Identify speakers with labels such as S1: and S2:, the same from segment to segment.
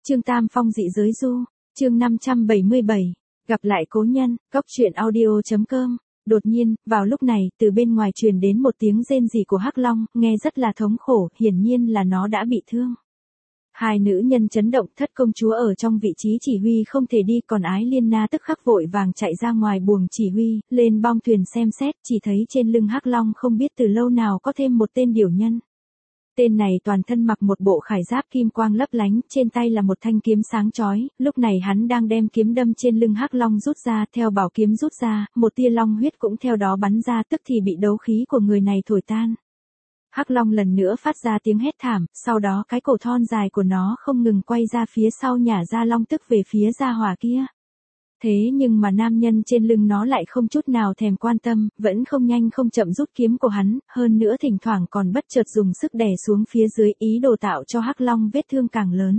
S1: Trương Tam Phong dị giới du, chương 577, gặp lại cố nhân, góc truyện audio.com. Đột nhiên, vào lúc này, từ bên ngoài truyền đến một tiếng rên rỉ của Hắc Long, nghe rất là thống khổ, hiển nhiên là nó đã bị thương. Hai nữ nhân chấn động, Thất công chúa ở trong vị trí chỉ huy không thể đi, còn Ái Liên Na tức khắc vội vàng chạy ra ngoài buồng chỉ huy, lên bong thuyền xem xét, chỉ thấy trên lưng Hắc Long không biết từ lâu nào có thêm một tên điểu nhân. Tên này toàn thân mặc một bộ khải giáp kim quang lấp lánh, trên tay là một thanh kiếm sáng chói, lúc này hắn đang đem kiếm đâm trên lưng Hắc Long rút ra, theo bảo kiếm rút ra, một tia long huyết cũng theo đó bắn ra, tức thì bị đấu khí của người này thổi tan. Hắc Long lần nữa phát ra tiếng hét thảm, sau đó cái cổ thon dài của nó không ngừng quay ra phía sau nhả ra long tức về phía gia hỏa kia. Thế nhưng mà nam nhân trên lưng nó lại không chút nào thèm quan tâm, vẫn không nhanh không chậm rút kiếm của hắn, hơn nữa thỉnh thoảng còn bất chợt dùng sức đè xuống phía dưới, ý đồ tạo cho Hắc Long vết thương càng lớn.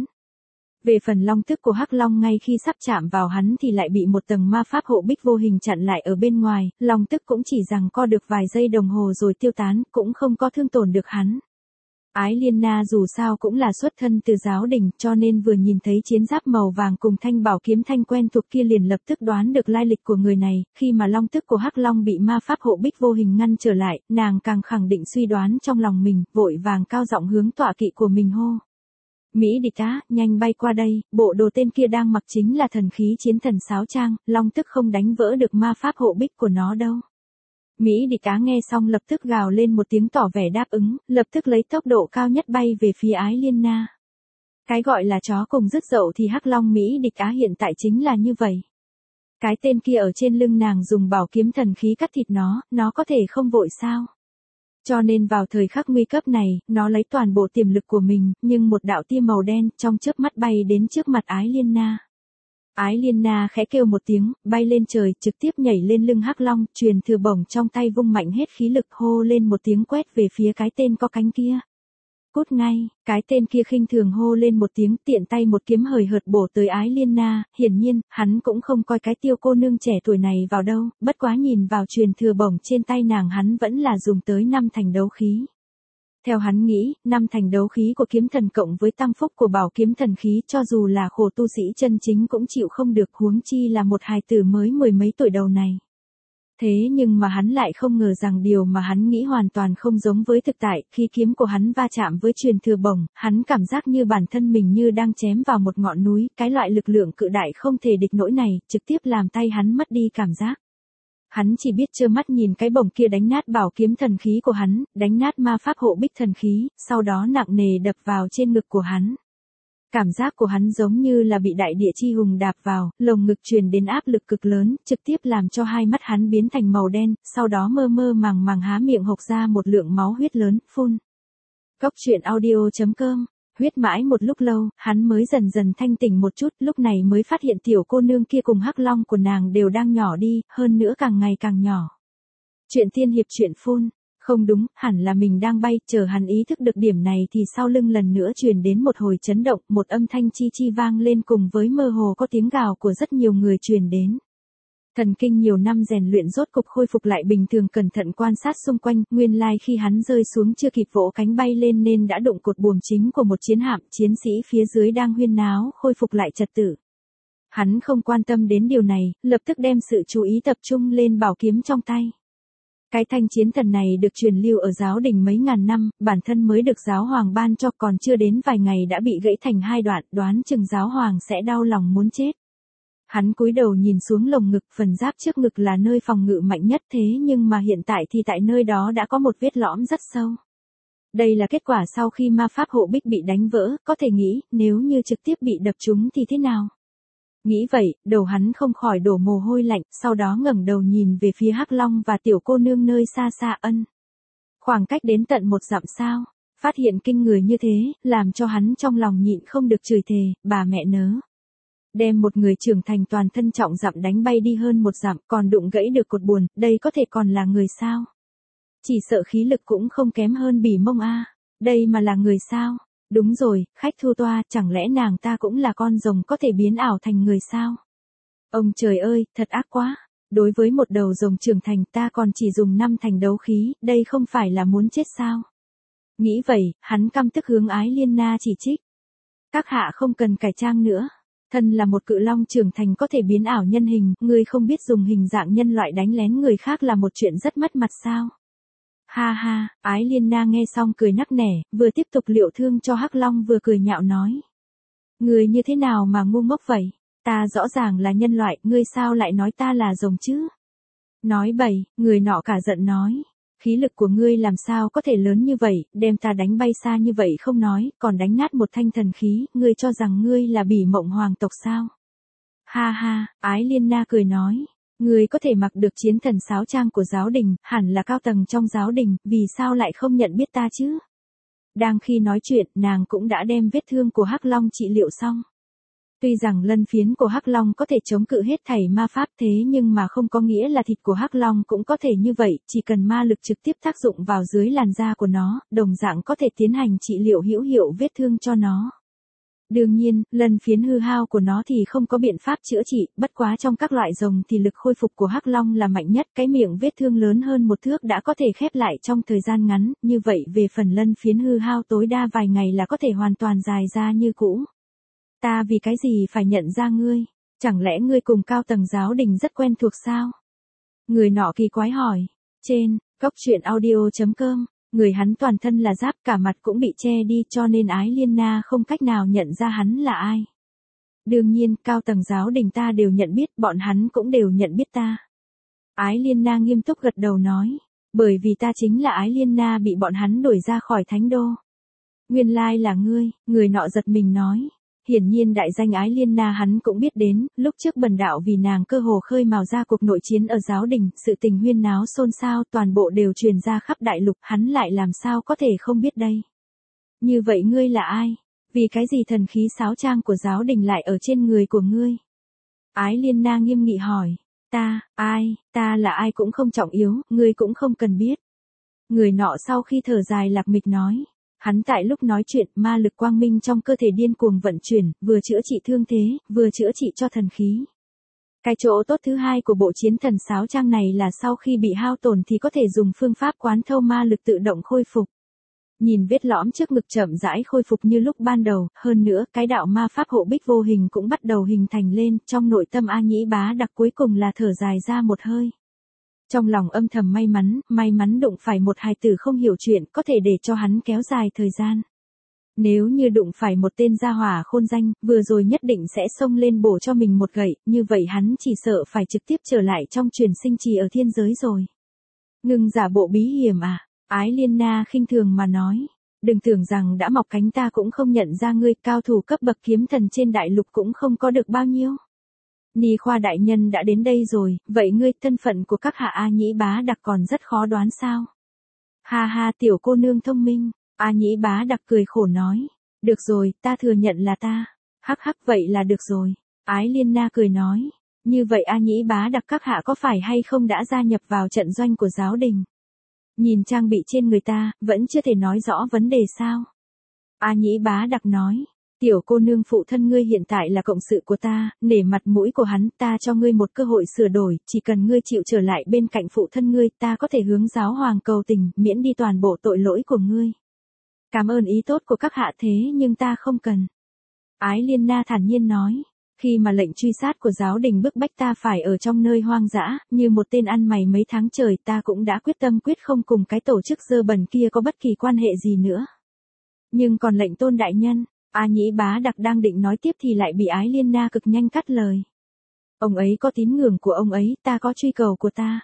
S1: Về phần long tức của Hắc Long ngay khi sắp chạm vào hắn thì lại bị một tầng ma pháp hộ bích vô hình chặn lại ở bên ngoài, long tức cũng chỉ giằng co được vài giây đồng hồ rồi tiêu tán, cũng không có thương tổn được hắn. Ái Liên Na dù sao cũng là xuất thân từ giáo đình, cho nên vừa nhìn thấy chiến giáp màu vàng cùng thanh bảo kiếm thanh quen thuộc kia liền lập tức đoán được lai lịch của người này, khi mà long tức của Hắc Long bị ma pháp hộ bích vô hình ngăn trở lại, nàng càng khẳng định suy đoán trong lòng mình, vội vàng cao giọng hướng tọa kỵ của mình hô. Mỹ địch á, nhanh bay qua đây, bộ đồ tên kia đang mặc chính là thần khí chiến thần sáo trang, long tức không đánh vỡ được ma pháp hộ bích của nó đâu. Mỹ địch á nghe xong lập tức gào lên một tiếng tỏ vẻ đáp ứng, lập tức lấy tốc độ cao nhất bay về phía Ái Liên Na. Cái gọi là chó cùng rứt dậu thì Hắc Long Mỹ địch á hiện tại chính là như vậy. Cái tên kia ở trên lưng nàng dùng bảo kiếm thần khí cắt thịt nó có thể không vội sao? Cho nên vào thời khắc nguy cấp này, nó lấy toàn bộ tiềm lực của mình, nhưng một đạo tia màu đen trong chớp mắt bay đến trước mặt Ái Liên Na. Ái Liên Na khẽ kêu một tiếng, bay lên trời, trực tiếp nhảy lên lưng Hắc Long, truyền thừa bổng trong tay vung mạnh hết khí lực, hô lên một tiếng quét về phía cái tên có cánh kia. Cút ngay, cái tên kia khinh thường hô lên một tiếng, tiện tay một kiếm hời hợt bổ tới Ái Liên Na, hiển nhiên, hắn cũng không coi cái Tiêu cô nương trẻ tuổi này vào đâu, bất quá nhìn vào truyền thừa bổng trên tay nàng hắn vẫn là dùng tới 5 thành đấu khí. Theo hắn nghĩ, 5 thành đấu khí của kiếm thần cộng với tăng phúc của bảo kiếm thần khí cho dù là khổ tu sĩ chân chính cũng chịu không được, huống chi là một hài tử mới mười mấy tuổi đầu này. Thế nhưng mà hắn lại không ngờ rằng điều mà hắn nghĩ hoàn toàn không giống với thực tại, khi kiếm của hắn va chạm với truyền thừa bổng, hắn cảm giác như bản thân mình như đang chém vào một ngọn núi, cái loại lực lượng cự đại không thể địch nổi này, trực tiếp làm tay hắn mất đi cảm giác. Hắn chỉ biết trơ mắt nhìn cái bổng kia đánh nát bảo kiếm thần khí của hắn, đánh nát ma pháp hộ bích thần khí, sau đó nặng nề đập vào trên ngực của hắn. Cảm giác của hắn giống như là bị đại địa chi hùng đạp vào, lồng ngực truyền đến áp lực cực lớn, trực tiếp làm cho hai mắt hắn biến thành màu đen, sau đó mơ mơ màng màng há miệng hộc ra một lượng máu huyết lớn, phun. Góc truyện audio.com. Huyết mãi một lúc lâu, hắn mới dần dần thanh tỉnh một chút, lúc này mới phát hiện tiểu cô nương kia cùng Hắc Long của nàng đều đang nhỏ đi, hơn nữa càng ngày càng nhỏ. Chuyện tiên hiệp chuyện phun. Không đúng, hẳn là mình đang bay, chờ hắn ý thức được điểm này thì sau lưng lần nữa truyền đến một hồi chấn động, một âm thanh chi chi vang lên cùng với mơ hồ có tiếng gào của rất nhiều người truyền đến. Thần kinh nhiều năm rèn luyện rốt cục khôi phục lại bình thường, cẩn thận quan sát xung quanh, nguyên lai khi hắn rơi xuống chưa kịp vỗ cánh bay lên nên đã đụng cột buồm chính của một chiến hạm, chiến sĩ phía dưới đang huyên náo, khôi phục lại trật tự. Hắn không quan tâm đến điều này, lập tức đem sự chú ý tập trung lên bảo kiếm trong tay. Cái thanh chiến thần này được truyền lưu ở giáo đình mấy ngàn năm, bản thân mới được giáo hoàng ban cho, còn chưa đến vài ngày đã bị gãy thành hai đoạn, đoán chừng giáo hoàng sẽ đau lòng muốn chết. Hắn cúi đầu nhìn xuống lồng ngực, phần giáp trước ngực là nơi phòng ngự mạnh nhất, thế nhưng mà hiện tại thì tại nơi đó đã có một vết lõm rất sâu. Đây là kết quả sau khi ma pháp hộ bích bị đánh vỡ, có thể nghĩ, nếu như trực tiếp bị đập trúng thì thế nào? Nghĩ vậy, đầu hắn không khỏi đổ mồ hôi lạnh, sau đó ngẩng đầu nhìn về phía Hắc Long và tiểu cô nương nơi xa xa ân. Khoảng cách đến tận 1 dặm sao, phát hiện kinh người như thế, làm cho hắn trong lòng nhịn không được chửi thề, bà mẹ nớ. Đem một người trưởng thành toàn thân trọng dặm đánh bay đi hơn 1 dặm, còn đụng gãy được cột buồm, đây có thể còn là người sao? Chỉ sợ khí lực cũng không kém hơn bỉ mông a. Đây mà là người sao? Đúng rồi, khách thu toa, chẳng lẽ nàng ta cũng là con rồng có thể biến ảo thành người sao? Ông trời ơi, thật ác quá. Đối với một đầu rồng trưởng thành ta còn chỉ dùng 5 thành đấu khí, đây không phải là muốn chết sao? Nghĩ vậy, hắn căm tức hướng Ái Liên Na chỉ trích. Các hạ không cần cải trang nữa. Thân là một cự long trưởng thành có thể biến ảo nhân hình, ngươi không biết dùng hình dạng nhân loại đánh lén người khác là một chuyện rất mất mặt sao? Ha ha, Ái Liên Na nghe xong cười nắc nẻ, vừa tiếp tục liệu thương cho Hắc Long vừa cười nhạo nói. Ngươi như thế nào mà ngu ngốc vậy? Ta rõ ràng là nhân loại, ngươi sao lại nói ta là rồng chứ? Nói bậy, người nọ cả giận nói. Khí lực của ngươi làm sao có thể lớn như vậy, đem ta đánh bay xa như vậy không nói, còn đánh nát một thanh thần khí, ngươi cho rằng ngươi là Bỉ Mộng hoàng tộc sao? Ha ha, Ái Liên Na cười nói. Ngươi có thể mặc được chiến thần sáo trang của giáo đình, hẳn là cao tầng trong giáo đình, vì sao lại không nhận biết ta chứ? Đang khi nói chuyện, nàng cũng đã đem vết thương của Hắc Long trị liệu xong. Tuy rằng lân phiến của Hắc Long có thể chống cự hết thảy ma pháp thế nhưng mà không có nghĩa là thịt của Hắc Long cũng có thể như vậy, chỉ cần ma lực trực tiếp tác dụng vào dưới làn da của nó, đồng dạng có thể tiến hành trị liệu hữu hiệu vết thương cho nó. Đương nhiên, lân phiến hư hao của nó thì không có biện pháp chữa trị, bất quá trong các loại rồng thì lực khôi phục của Hắc Long là mạnh nhất, cái miệng vết thương lớn hơn một thước đã có thể khép lại trong thời gian ngắn, như vậy về phần lân phiến hư hao tối đa vài ngày là có thể hoàn toàn dài ra như cũ. Ta vì cái gì phải nhận ra ngươi? Chẳng lẽ ngươi cùng cao tầng giáo đình rất quen thuộc sao? Người nọ kỳ quái hỏi. Trên, coctruyện.audio.com, người hắn toàn thân là giáp cả mặt cũng bị che đi cho nên Ái Liên Na không cách nào nhận ra hắn là ai. Đương nhiên, cao tầng giáo đình ta đều nhận biết, bọn hắn cũng đều nhận biết ta. Ái Liên Na nghiêm túc gật đầu nói. Bởi vì ta chính là Ái Liên Na bị bọn hắn đuổi ra khỏi thánh đô. Nguyên lai là ngươi, người nọ giật mình nói. Hiển nhiên đại danh Ái Liên Na hắn cũng biết đến, lúc trước bần đạo vì nàng cơ hồ khơi mào ra cuộc nội chiến ở giáo đình, sự tình huyên náo xôn xao toàn bộ đều truyền ra khắp đại lục, hắn lại làm sao có thể không biết đây. Như vậy ngươi là ai? Vì cái gì thần khí sáo trang của giáo đình lại ở trên người của ngươi? Ái Liên Na nghiêm nghị hỏi. Ta là ai cũng không trọng yếu, ngươi cũng không cần biết. Người nọ sau khi thở dài lạc mịch nói. Hắn tại lúc nói chuyện, ma lực quang minh trong cơ thể điên cuồng vận chuyển, vừa chữa trị thương thế, vừa chữa trị cho thần khí. Cái chỗ tốt thứ hai của bộ chiến thần sáo trang này là sau khi bị hao tổn thì có thể dùng phương pháp quán thâu ma lực tự động khôi phục. Nhìn vết lõm trước ngực chậm rãi khôi phục như lúc ban đầu, hơn nữa cái đạo ma pháp hộ bích vô hình cũng bắt đầu hình thành lên, trong nội tâm A Nhĩ Bá Đặc cuối cùng là thở dài ra một hơi. Trong lòng âm thầm may mắn đụng phải một hài tử không hiểu chuyện có thể để cho hắn kéo dài thời gian. Nếu như đụng phải một tên gia hỏa khôn danh, vừa rồi nhất định sẽ xông lên bổ cho mình một gậy, như vậy hắn chỉ sợ phải trực tiếp trở lại trong truyền sinh trì ở thiên giới rồi. Ngừng giả bộ bí hiểm à, Ái Liên Na khinh thường mà nói. Đừng tưởng rằng đã mọc cánh ta cũng không nhận ra ngươi, cao thủ cấp bậc kiếm thần trên đại lục cũng không có được bao nhiêu. Ni Khoa đại nhân đã đến đây rồi, vậy ngươi thân phận của các hạ A Nhĩ Bá Đặc còn rất khó đoán sao? Ha ha, tiểu cô nương thông minh, A Nhĩ Bá Đặc cười khổ nói. Được rồi, ta thừa nhận là ta. Hắc hắc, vậy là được rồi. Ái Liên Na cười nói. Như vậy A Nhĩ Bá Đặc các hạ có phải hay không đã gia nhập vào trận doanh của giáo đình? Nhìn trang bị trên người ta, vẫn chưa thể nói rõ vấn đề sao? A Nhĩ Bá Đặc nói. Tiểu cô nương, phụ thân ngươi hiện tại là cộng sự của ta, nể mặt mũi của hắn, ta cho ngươi một cơ hội sửa đổi, chỉ cần ngươi chịu trở lại bên cạnh phụ thân ngươi, ta có thể hướng giáo hoàng cầu tình, miễn đi toàn bộ tội lỗi của ngươi. Cảm ơn ý tốt của các hạ thế nhưng ta không cần. Ái Liên Na thản nhiên nói, khi mà lệnh truy sát của giáo đình bức bách ta phải ở trong nơi hoang dã, như một tên ăn mày mấy tháng trời, ta cũng đã quyết tâm quyết không cùng cái tổ chức dơ bẩn kia có bất kỳ quan hệ gì nữa. Nhưng còn lệnh tôn đại nhân, A Nhĩ Bá Đặc đang định nói tiếp thì lại bị Ái Liên Na cực nhanh cắt lời. Ông ấy có tín ngưỡng của ông ấy, ta có truy cầu của ta.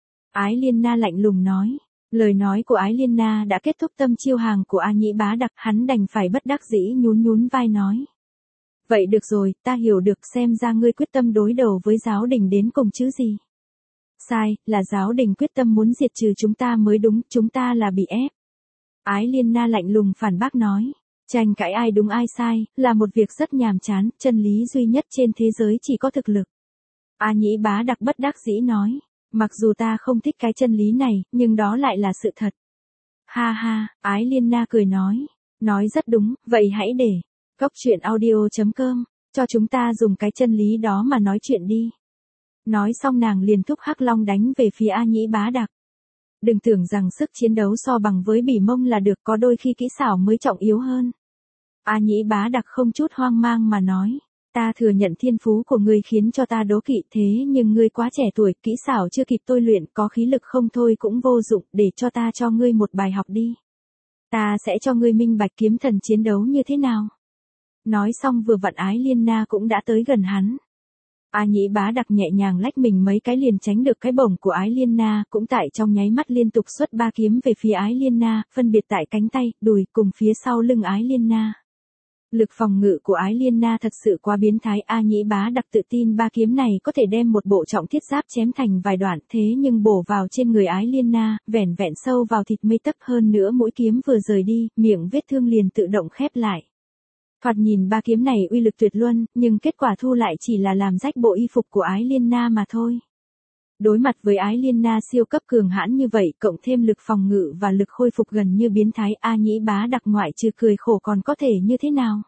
S1: Ái Liên Na lạnh lùng nói. Lời nói của Ái Liên Na đã kết thúc tâm chiêu hàng của A Nhĩ Bá Đặc, hắn đành phải bất đắc dĩ nhún vai nói. Vậy được rồi, ta hiểu được, xem ra ngươi quyết tâm đối đầu với giáo đình đến cùng chứ gì. Sai, là giáo đình quyết tâm muốn diệt trừ chúng ta mới đúng, chúng ta là bị ép. Ái Liên Na lạnh lùng phản bác nói. Tranh cãi ai đúng ai sai, là một việc rất nhàm chán, chân lý duy nhất trên thế giới chỉ có thực lực. A Nhĩ Bá Đặc bất đắc dĩ nói, mặc dù ta không thích cái chân lý này, nhưng đó lại là sự thật. Ha ha, Ái Liên Na cười nói rất đúng, vậy hãy để coctruyện.audio.com, cho chúng ta dùng cái chân lý đó mà nói chuyện đi. Nói xong nàng liền thúc Hắc Long đánh về phía A Nhĩ Bá Đặc. Đừng tưởng rằng sức chiến đấu so bằng với Bỉ Mông là được, có đôi khi kỹ xảo mới trọng yếu hơn. A Nhĩ Bá Đặc không chút hoang mang mà nói. Ta thừa nhận thiên phú của ngươi khiến cho ta đố kỵ thế nhưng ngươi quá trẻ tuổi, kỹ xảo chưa kịp tôi luyện, có khí lực không thôi cũng vô dụng, để cho ta cho ngươi một bài học đi. Ta sẽ cho ngươi minh bạch kiếm thần chiến đấu như thế nào. Nói xong vừa vặn Ái Liên Na cũng đã tới gần hắn. A Nhĩ Bá Đặc nhẹ nhàng lách mình mấy cái liền tránh được cái bổng của Ái Liên Na, cũng tại trong nháy mắt liên tục xuất 3 kiếm về phía Ái Liên Na, phân biệt tại cánh tay, đùi cùng phía sau lưng Ái Liên Na. Lực phòng ngự của Ái Liên Na thật sự quá biến thái, A Nhĩ Bá Đặc tự tin 3 kiếm này có thể đem một bộ trọng thiết giáp chém thành vài đoạn, thế nhưng bổ vào trên người Ái Liên Na, vẻn vẹn sâu vào thịt mấy tấc, hơn nữa mũi kiếm vừa rời đi, miệng vết thương liền tự động khép lại. Thoạt nhìn 3 kiếm này uy lực tuyệt luân, nhưng kết quả thu lại chỉ là làm rách bộ y phục của Ái Liên Na mà thôi. Đối mặt với Ái Liên Na siêu cấp cường hãn như vậy, cộng thêm lực phòng ngự và lực khôi phục gần như biến thái, A Nhĩ Bá Đặc ngoại trừ cười khổ còn có thể như thế nào?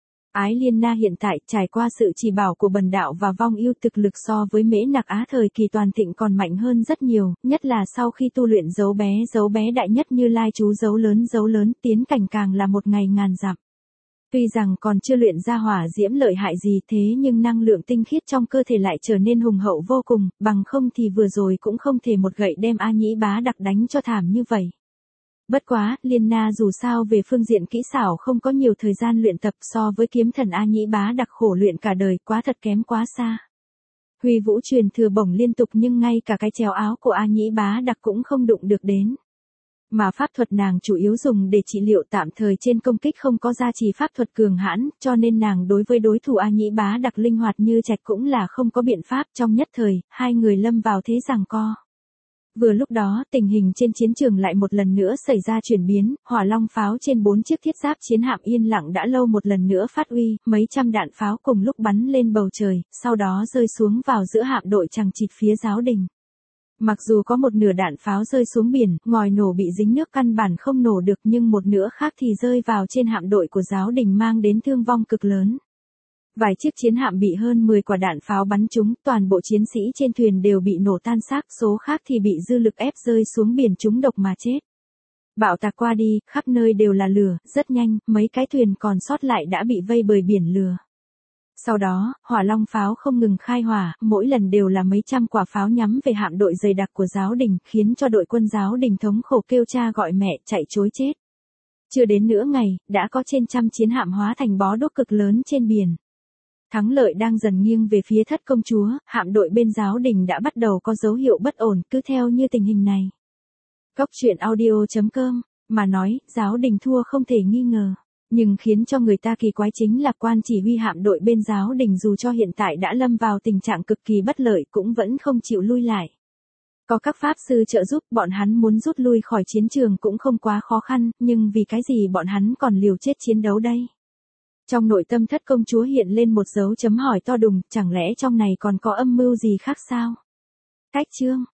S1: Ái Liên Na hiện tại trải qua sự chỉ bảo của Bần Đạo và Vong Ưu, thực lực so với Mễ Nặc Á thời kỳ toàn thịnh còn mạnh hơn rất nhiều, nhất là sau khi tu luyện dấu bé đại nhất Như Lai chú dấu lớn, tiến cảnh càng là một ngày ngàn dặm. Tuy rằng còn chưa luyện ra hỏa diễm lợi hại gì thế nhưng năng lượng tinh khiết trong cơ thể lại trở nên hùng hậu vô cùng, bằng không thì vừa rồi cũng không thể một gậy đem A Nhĩ Bá Đặc đánh cho thảm như vậy. Bất quá, Liên Na dù sao về phương diện kỹ xảo không có nhiều thời gian luyện tập, so với kiếm thần A Nhĩ Bá Đặc khổ luyện cả đời quá thật kém quá xa. Huy Vũ truyền thừa bổng liên tục nhưng ngay cả cái chéo áo của A Nhĩ Bá Đặc cũng không đụng được đến. Mà pháp thuật nàng chủ yếu dùng để trị liệu tạm thời trên công kích không có gia trì pháp thuật cường hãn, cho nên nàng đối với đối thủ A Nhĩ Bá Đặc linh hoạt như trạch cũng là không có biện pháp, trong nhất thời, hai người lâm vào thế giằng co. Vừa lúc đó, tình hình trên chiến trường lại một lần nữa xảy ra chuyển biến, hỏa long pháo trên 4 chiếc thiết giáp chiến hạm yên lặng đã lâu một lần nữa phát uy, mấy trăm đạn pháo cùng lúc bắn lên bầu trời, sau đó rơi xuống vào giữa hạm đội chằng chịt phía giáo đình. Mặc dù có một nửa đạn pháo rơi xuống biển, ngòi nổ bị dính nước căn bản không nổ được nhưng một nửa khác thì rơi vào trên hạm đội của giáo đình mang đến thương vong cực lớn. Vài chiếc chiến hạm bị hơn 10 quả đạn pháo bắn trúng, toàn bộ chiến sĩ trên thuyền đều bị nổ tan xác, số khác thì bị dư lực ép rơi xuống biển trúng độc mà chết. Bão tạc qua đi, khắp nơi đều là lửa, rất nhanh, mấy cái thuyền còn sót lại đã bị vây bởi biển lửa. Sau đó, hỏa long pháo không ngừng khai hỏa, mỗi lần đều là mấy trăm quả pháo nhắm về hạm đội dày đặc của giáo đình, khiến cho đội quân giáo đình thống khổ kêu cha gọi mẹ, chạy trối chết. Chưa đến nửa ngày, đã có trên trăm chiến hạm hóa thành bó đuốc cực lớn trên biển. Thắng lợi đang dần nghiêng về phía Thất Công Chúa, hạm đội bên giáo đình đã bắt đầu có dấu hiệu bất ổn, cứ theo như tình hình này. Góc truyện audio.com, mà nói, giáo đình thua không thể nghi ngờ. Nhưng khiến cho người ta kỳ quái chính là quan chỉ huy hạm đội bên giáo đình dù cho hiện tại đã lâm vào tình trạng cực kỳ bất lợi cũng vẫn không chịu lui lại. Có các pháp sư trợ giúp, bọn hắn muốn rút lui khỏi chiến trường cũng không quá khó khăn, nhưng vì cái gì bọn hắn còn liều chết chiến đấu đây? Trong nội tâm Thất Công Chúa hiện lên một dấu chấm hỏi to đùng, chẳng lẽ trong này còn có âm mưu gì khác sao? Cách chương